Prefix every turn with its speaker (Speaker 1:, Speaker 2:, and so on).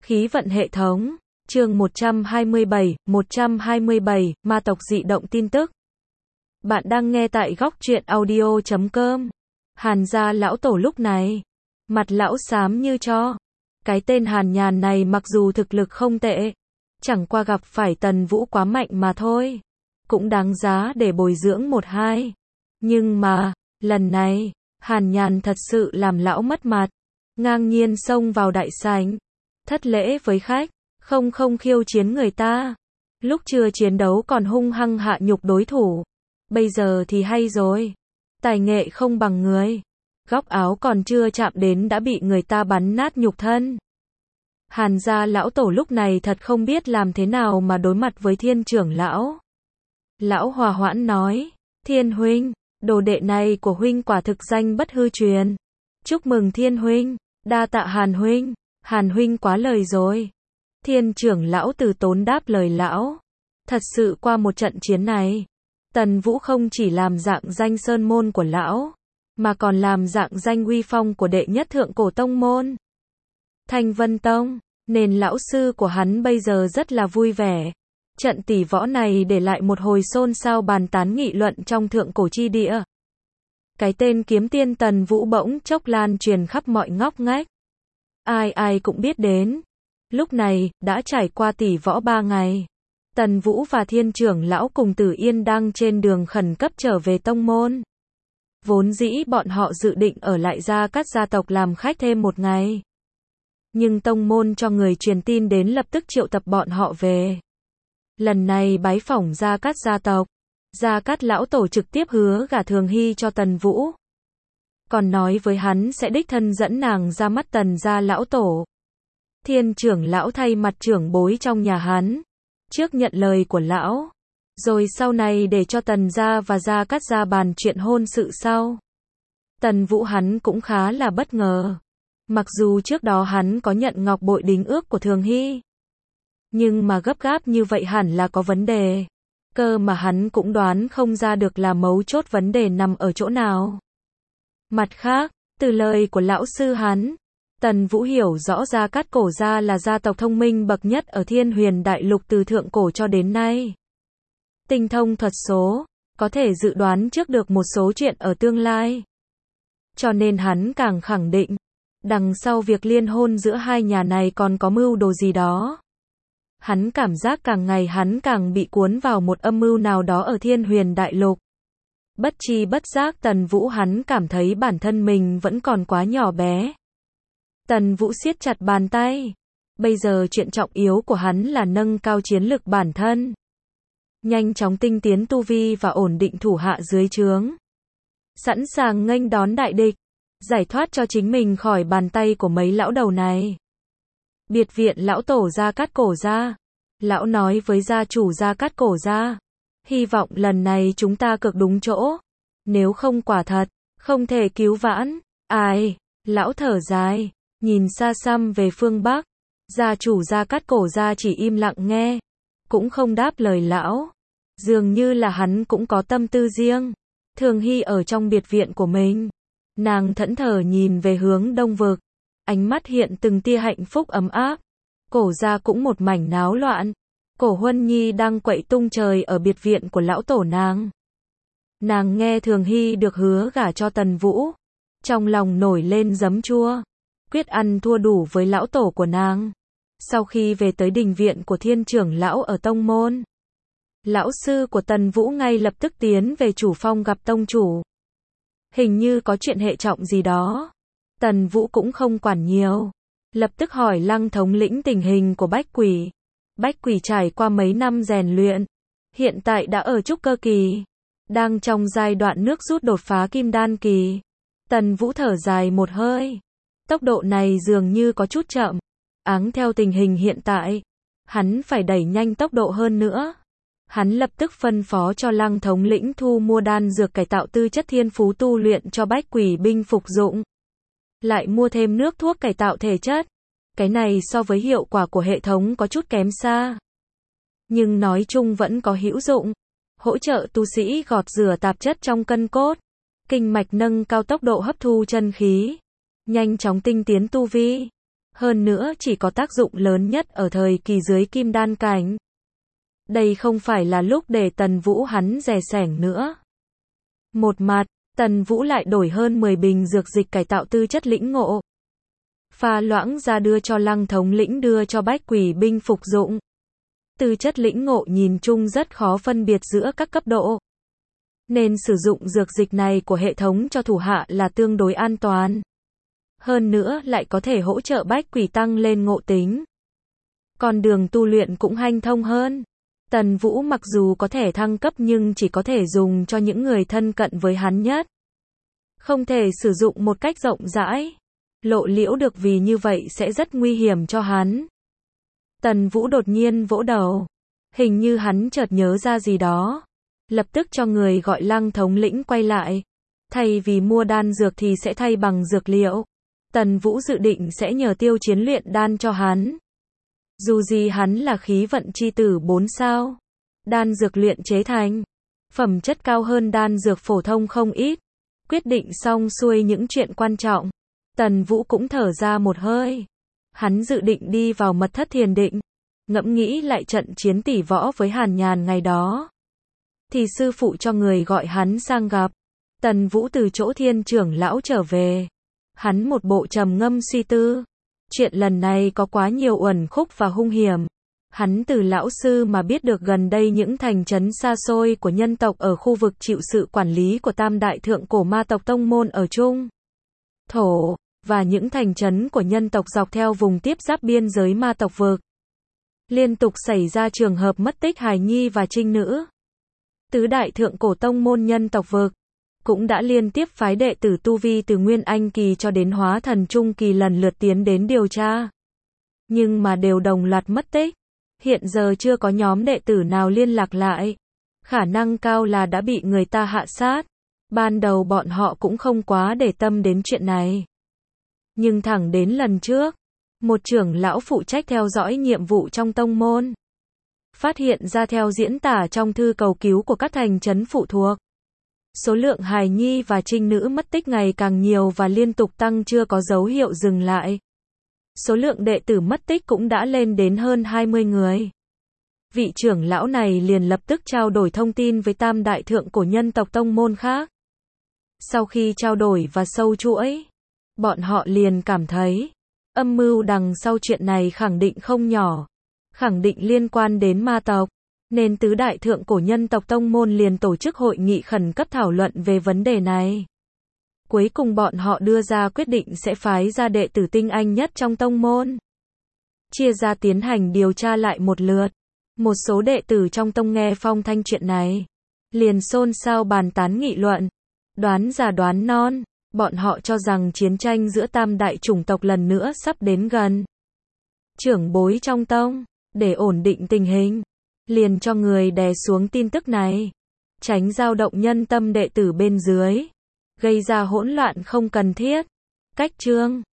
Speaker 1: Khí vận hệ thống, chương 127, ma tộc dị động tin tức. Bạn đang nghe tại góc truyện audio.com. Hàn gia lão tổ lúc này, mặt lão xám như tro. Cái tên Hàn Nhàn này mặc dù thực lực không tệ, chẳng qua gặp phải Tần Vũ quá mạnh mà thôi. Cũng đáng giá để bồi dưỡng một hai. Nhưng mà, lần này, Hàn Nhàn thật sự làm lão mất mặt. Ngang nhiên xông vào đại sảnh, thất lễ với khách, không khiêu chiến người ta. Lúc chưa chiến đấu còn hung hăng hạ nhục đối thủ. Bây giờ thì hay rồi. Tài nghệ không bằng người. Góc áo còn chưa chạm đến đã bị người ta bắn nát nhục thân. Hàn gia lão tổ lúc này thật không biết làm thế nào mà đối mặt với Thiên trưởng lão. Lão hòa hoãn nói, Thiên huynh, đồ đệ này của huynh quả thực danh bất hư truyền. Chúc mừng Thiên huynh, đa tạ Hàn huynh. Hàn huynh quá lời rồi. Thiên trưởng lão từ tốn đáp lời lão. Thật sự qua một trận chiến này, Tần Vũ không chỉ làm dạng danh sơn môn của lão, mà còn làm dạng danh uy phong của đệ nhất thượng cổ tông môn, Thanh Vân Tông, nên lão sư của hắn bây giờ rất là vui vẻ. Trận tỷ võ này để lại một hồi xôn xao bàn tán nghị luận trong thượng cổ chi địa. Cái tên kiếm tiên Tần Vũ bỗng chốc lan truyền khắp mọi ngóc ngách. Ai cũng biết đến. Lúc này, đã trải qua tỷ võ 3 ngày. Tần Vũ và Thiên trưởng lão cùng Tử Yên đang trên đường khẩn cấp trở về tông môn. Vốn dĩ bọn họ dự định ở lại Gia Cát gia tộc làm khách thêm một ngày. Nhưng tông môn cho người truyền tin đến lập tức triệu tập bọn họ về. Lần này bái phỏng Gia Cát gia tộc, Gia Cát lão tổ trực tiếp hứa gả Thường Hy cho Tần Vũ. Còn nói với hắn sẽ đích thân dẫn nàng ra mắt Tần gia lão tổ. Thiên trưởng lão thay mặt trưởng bối trong nhà hắn, trước nhận lời của lão, rồi sau này để cho Tần gia và Gia Cát gia bàn chuyện hôn sự sau. Tần Vũ hắn cũng khá là bất ngờ. Mặc dù trước đó hắn có nhận ngọc bội đính ước của Thường Hy, nhưng mà gấp gáp như vậy hẳn là có vấn đề. Cơ mà hắn cũng đoán không ra được là mấu chốt vấn đề nằm ở chỗ nào. Mặt khác, từ lời của lão sư hắn, Tần Vũ hiểu rõ Gia Cát cổ gia là gia tộc thông minh bậc nhất ở Thiên Huyền Đại Lục từ thượng cổ cho đến nay. Tinh thông thuật số, có thể dự đoán trước được một số chuyện ở tương lai. Cho nên hắn càng khẳng định, đằng sau việc liên hôn giữa hai nhà này còn có mưu đồ gì đó. Hắn cảm giác càng ngày hắn càng bị cuốn vào một âm mưu nào đó ở Thiên Huyền Đại Lục. Bất chi bất giác Tần Vũ hắn cảm thấy bản thân mình vẫn còn quá nhỏ bé. Tần Vũ siết chặt bàn tay. Bây giờ chuyện trọng yếu của hắn là nâng cao chiến lực bản thân. Nhanh chóng tinh tiến tu vi và ổn định thủ hạ dưới trướng. Sẵn sàng nghênh đón đại địch. Giải thoát cho chính mình khỏi bàn tay của mấy lão đầu này. Biệt viện lão tổ Gia Cát cổ gia. Lão nói với gia chủ Gia Cát cổ gia. Hy vọng lần này chúng ta cực đúng chỗ. Nếu không quả thật, không thể cứu vãn. Ai? Lão thở dài, nhìn xa xăm về phương Bắc. Gia chủ Gia Cát cổ gia chỉ im lặng nghe, cũng không đáp lời lão. Dường như là hắn cũng có tâm tư riêng. Thường Hy ở trong biệt viện của mình. Nàng thẫn thờ nhìn về hướng đông vực. Ánh mắt hiện từng tia hạnh phúc ấm áp. Cổ gia cũng một mảnh náo loạn. Cổ Huân Nhi đang quậy tung trời ở biệt viện của lão tổ nàng. Nàng nghe Thường Hy được hứa gả cho Tần Vũ. Trong lòng nổi lên giấm chua. Quyết ăn thua đủ với lão tổ của nàng. Sau khi về tới đình viện của Thiên trưởng lão ở tông môn, lão sư của Tần Vũ ngay lập tức tiến về chủ phong gặp tông chủ. Hình như có chuyện hệ trọng gì đó. Tần Vũ cũng không quản nhiều. Lập tức hỏi Lăng thống lĩnh tình hình của Bách Quỷ. Bách Quỷ trải qua mấy năm rèn luyện, hiện tại đã ở trúc cơ kỳ, đang trong giai đoạn nước rút đột phá kim đan kỳ. Tần Vũ thở dài một hơi. Tốc độ này dường như có chút chậm. Áng theo tình hình hiện tại, hắn phải đẩy nhanh tốc độ hơn nữa. Hắn lập tức phân phó cho Lăng thống lĩnh thu mua đan dược cải tạo tư chất thiên phú tu luyện cho Bách Quỷ binh phục dụng. Lại mua thêm nước thuốc cải tạo thể chất. Cái này so với hiệu quả của hệ thống có chút kém xa. Nhưng nói chung vẫn có hữu dụng. Hỗ trợ tu sĩ gọt rửa tạp chất trong cân cốt. Kinh mạch nâng cao tốc độ hấp thu chân khí. Nhanh chóng tinh tiến tu vi. Hơn nữa chỉ có tác dụng lớn nhất ở thời kỳ dưới kim đan cảnh. Đây không phải là lúc để Tần Vũ hắn dè sẻng nữa. Một mặt, Tần Vũ lại đổi hơn 10 bình dược dịch cải tạo tư chất lĩnh ngộ. Pha loãng ra đưa cho Lăng thống lĩnh đưa cho Bách Quỷ binh phục dụng. Tư chất lĩnh ngộ nhìn chung rất khó phân biệt giữa các cấp độ. Nên sử dụng dược dịch này của hệ thống cho thủ hạ là tương đối an toàn. Hơn nữa lại có thể hỗ trợ Bách Quỷ tăng lên ngộ tính. Con đường tu luyện cũng hanh thông hơn. Tần Vũ mặc dù có thể thăng cấp nhưng chỉ có thể dùng cho những người thân cận với hắn nhất. Không thể sử dụng một cách rộng rãi. Lộ liễu được vì như vậy sẽ rất nguy hiểm cho hắn. Tần Vũ đột nhiên vỗ đầu. Hình như hắn chợt nhớ ra gì đó. Lập tức cho người gọi Lăng thống lĩnh quay lại. Thay vì mua đan dược thì sẽ thay bằng dược liệu. Tần Vũ dự định sẽ nhờ Tiêu Chiến luyện đan cho hắn. Dù gì hắn là khí vận chi tử 4 sao. Đan dược luyện chế thành. Phẩm chất cao hơn đan dược phổ thông không ít. Quyết định xong xuôi những chuyện quan trọng. Tần Vũ cũng thở ra một hơi. Hắn dự định đi vào mật thất thiền định. Ngẫm nghĩ lại trận chiến tỷ võ với Hàn Nhàn ngày đó. Thì sư phụ cho người gọi hắn sang gặp. Tần Vũ từ chỗ Thiên trưởng lão trở về. Hắn một bộ trầm ngâm suy tư. Chuyện lần này có quá nhiều uẩn khúc và hung hiểm. Hắn từ lão sư mà biết được gần đây những thành trấn xa xôi của nhân tộc ở khu vực chịu sự quản lý của Tam Đại Thượng Cổ Ma tộc Tông Môn ở Trung Thổ, và những thành trấn của nhân tộc dọc theo vùng tiếp giáp biên giới ma tộc vực. Liên tục xảy ra trường hợp mất tích hài nhi và trinh nữ. Tứ Đại Thượng Cổ Tông Môn nhân tộc vực cũng đã liên tiếp phái đệ tử tu vi từ Nguyên Anh Kỳ cho đến Hóa Thần Trung Kỳ lần lượt tiến đến điều tra. Nhưng mà đều đồng loạt mất tích. Hiện giờ chưa có nhóm đệ tử nào liên lạc lại. Khả năng cao là đã bị người ta hạ sát. Ban đầu bọn họ cũng không quá để tâm đến chuyện này. Nhưng thẳng đến lần trước, một trưởng lão phụ trách theo dõi nhiệm vụ trong tông môn. Phát hiện ra theo diễn tả trong thư cầu cứu của các thành trấn phụ thuộc. Số lượng hài nhi và trinh nữ mất tích ngày càng nhiều và liên tục tăng chưa có dấu hiệu dừng lại. Số lượng đệ tử mất tích cũng đã lên đến hơn 20 người. Vị trưởng lão này liền lập tức trao đổi thông tin với Tam Đại Thượng Cổ nhân tộc tông môn khác. Sau khi trao đổi và sâu chuỗi, bọn họ liền cảm thấy, âm mưu đằng sau chuyện này khẳng định không nhỏ, khẳng định liên quan đến ma tộc, nên Tứ Đại Thượng Cổ nhân tộc tông môn liền tổ chức hội nghị khẩn cấp thảo luận về vấn đề này. Cuối cùng bọn họ đưa ra quyết định sẽ phái ra đệ tử tinh anh nhất trong tông môn. Chia ra tiến hành điều tra lại một lượt. Một số đệ tử trong tông nghe phong thanh chuyện này. Liền xôn xao bàn tán nghị luận. Đoán già đoán non. Bọn họ cho rằng chiến tranh giữa tam đại chủng tộc lần nữa sắp đến gần. Trưởng bối trong tông, để ổn định tình hình, liền cho người đè xuống tin tức này. Tránh dao động nhân tâm đệ tử bên dưới. Gây ra hỗn loạn không cần thiết. Cách chương